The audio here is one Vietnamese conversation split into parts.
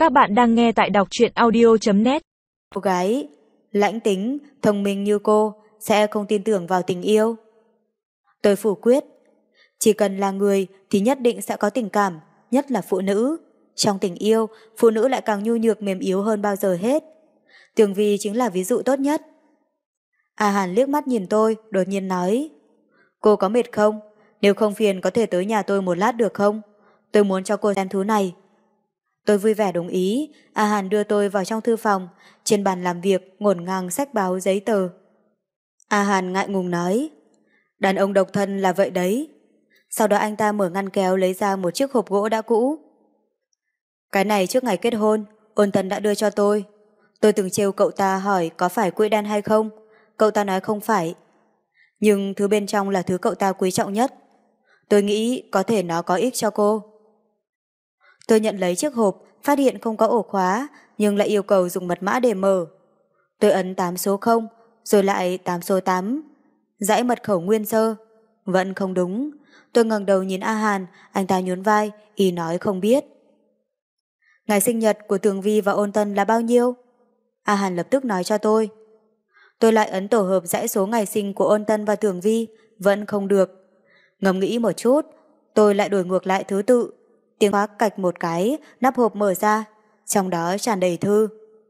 Các bạn đang nghe tại đọc truyện audio.net. Cô gái lãnh tính, thông minh như cô sẽ không tin tưởng vào tình yêu. Tôi phủ quyết, chỉ cần là người thì nhất định sẽ có tình cảm, nhất là phụ nữ. Trong tình yêu, phụ nữ lại càng nhu nhược mềm yếu hơn bao giờ hết. Tường Vi chính là ví dụ tốt nhất. A Hàn liếc mắt nhìn tôi, đột nhiên nói: Cô có mệt không? Nếu không phiền có thể tới nhà tôi một lát được không? Tôi muốn cho cô xem thứ này. Tôi vui vẻ đồng ý. A Hàn đưa tôi vào trong thư phòng. Trên bàn làm việc ngổn ngang sách báo giấy tờ. A Hàn ngại ngùng nói: Đàn ông độc thân là vậy đấy. Sau đó anh ta mở ngăn kéo lấy ra một chiếc hộp gỗ đã cũ. Cái này trước ngày kết hôn Ôn Tân đã đưa cho tôi. Tôi từng trêu cậu ta hỏi có phải quỹ đen hay không. Cậu ta nói không phải. Nhưng thứ bên trong là thứ cậu ta quý trọng nhất. Tôi nghĩ có thể nó có ích cho cô. Tôi nhận lấy chiếc hộp, phát hiện không có ổ khóa, nhưng lại yêu cầu dùng mật mã để mở. Tôi ấn 8 số 0, rồi lại 8 số 8. Dãy mật khẩu nguyên sơ. Vẫn không đúng. Tôi ngẩng đầu nhìn A Hàn, anh ta nhún vai, ý nói không biết. Ngày sinh nhật của Tường Vi và Ôn Tân là bao nhiêu? A Hàn lập tức nói cho tôi. Tôi lại ấn tổ hợp dãy số ngày sinh của Ôn Tân và Tường Vi, vẫn không được. Ngẫm nghĩ một chút, tôi lại đổi ngược lại thứ tự. Tiếng khóa cạch một cái, nắp hộp mở ra, trong đó tràn đầy thư.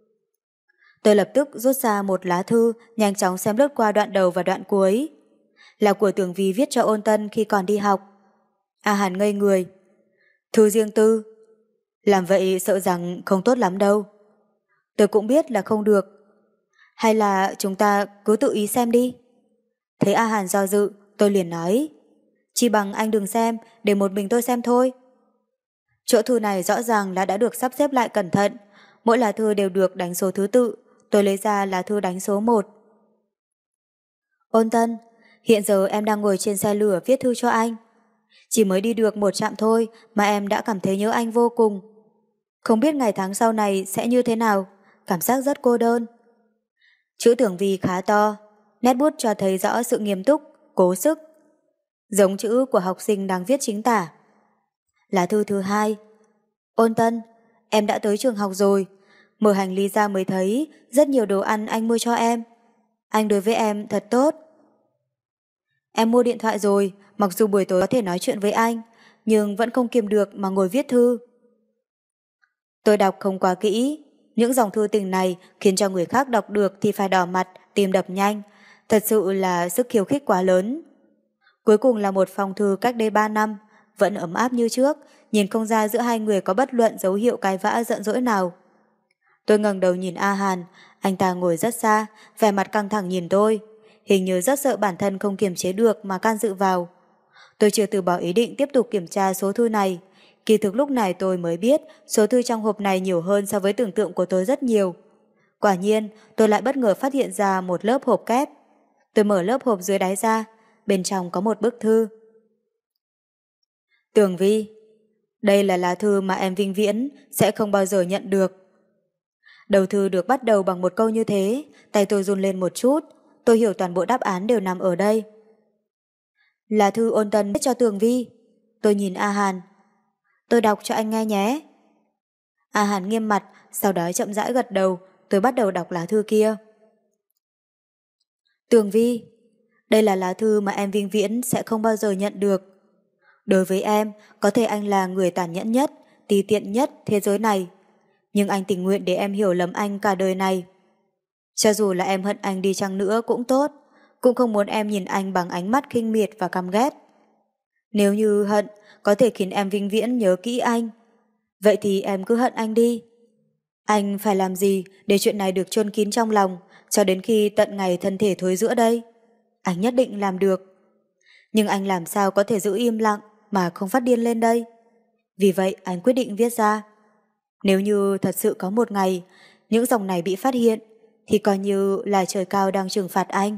Tôi lập tức rút ra một lá thư, nhanh chóng xem lướt qua đoạn đầu và đoạn cuối. Là của Tường Vi viết cho Ôn Tân khi còn đi học. A Hàn ngây người. Thư riêng tư. Làm vậy sợ rằng không tốt lắm đâu. Tôi cũng biết là không được. Hay là chúng ta cứ tự ý xem đi. Thấy A Hàn do dự, tôi liền nói: Chỉ bằng anh đừng xem, để một mình tôi xem thôi. Chỗ thư này rõ ràng là đã được sắp xếp lại cẩn thận. Mỗi lá thư đều được đánh số thứ tự. Tôi lấy ra lá thư đánh số 1. Ôn Tân, hiện giờ em đang ngồi trên xe lửa viết thư cho anh. Chỉ mới đi được một trạm thôi mà em đã cảm thấy nhớ anh vô cùng. Không biết ngày tháng sau này sẽ như thế nào. Cảm giác rất cô đơn. Chữ Tường Vi khá to. Nét bút cho thấy rõ sự nghiêm túc, cố sức. Giống chữ của học sinh đang viết chính tả. Lá thư thứ 2. Ôn Tân, em đã tới trường học rồi. Mở hành lý ra mới thấy rất nhiều đồ ăn anh mua cho em. Anh đối với em thật tốt. Em mua điện thoại rồi, mặc dù buổi tối có thể nói chuyện với anh, nhưng vẫn không kiềm được mà ngồi viết thư. Tôi đọc không quá kỹ. Những dòng thư tình này khiến cho người khác đọc được thì phải đỏ mặt, tim đập nhanh. Thật sự là sức khiêu khích quá lớn. Cuối cùng là một phong thư cách đây 3 năm, vẫn ấm áp như trước, nhìn không ra giữa hai người có bất luận dấu hiệu cãi vã giận dỗi nào. Tôi ngẩng đầu nhìn A Hàn, anh ta ngồi rất xa, vẻ mặt căng thẳng nhìn tôi, hình như rất sợ bản thân không kiềm chế được mà can dự vào. Tôi chưa từ bỏ ý định tiếp tục kiểm tra số thư này. Kỳ thực lúc này tôi mới biết số thư trong hộp này nhiều hơn so với tưởng tượng của tôi rất nhiều. Quả nhiên, tôi lại bất ngờ phát hiện ra một lớp hộp kép. Tôi mở lớp hộp dưới đáy ra, bên trong có một bức thư. Tường Vi, đây là lá thư mà em vĩnh viễn sẽ không bao giờ nhận được. Đầu thư được bắt đầu bằng một câu như thế, tay tôi run lên một chút, tôi hiểu toàn bộ đáp án đều nằm ở đây. Là thư Ôn Tân viết cho Tường Vi. Tôi nhìn A Hàn. Tôi đọc cho anh nghe nhé. A Hàn nghiêm mặt, sau đó chậm rãi gật đầu, tôi bắt đầu đọc lá thư kia. Tường Vi, đây là lá thư mà em vĩnh viễn sẽ không bao giờ nhận được. Đối với em, có thể anh là người tàn nhẫn nhất, ti tiện nhất thế giới này. Nhưng anh tình nguyện để em hiểu lầm anh cả đời này. Cho dù là em hận anh đi chăng nữa cũng tốt, cũng không muốn em nhìn anh bằng ánh mắt khinh miệt và căm ghét. Nếu như hận có thể khiến em vĩnh viễn nhớ kỹ anh, vậy thì em cứ hận anh đi. Anh phải làm gì để chuyện này được chôn kín trong lòng cho đến khi tận ngày thân thể thối rữa đây? Anh nhất định làm được. Nhưng anh làm sao có thể giữ im lặng mà không phát điên lên đây? Vì vậy anh quyết định viết ra. Nếu như thật sự có một ngày những dòng này bị phát hiện thì coi như là trời cao đang trừng phạt anh.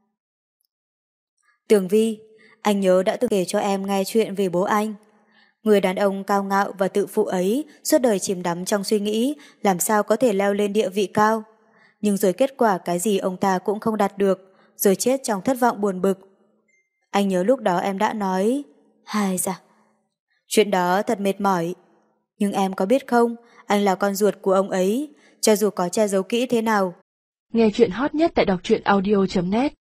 Tường Vi, anh nhớ đã từng kể cho em nghe chuyện về bố anh. Người đàn ông cao ngạo và tự phụ ấy suốt đời chìm đắm trong suy nghĩ làm sao có thể leo lên địa vị cao. Nhưng rồi kết quả cái gì ông ta cũng không đạt được, rồi chết trong thất vọng buồn bực. Anh nhớ lúc đó em đã nói, hai dạ, chuyện đó thật mệt mỏi. Nhưng em có biết không, anh là con ruột của ông ấy, cho dù có che giấu kỹ thế nào. Nghe chuyện hot nhất tại đọc truyện audio.net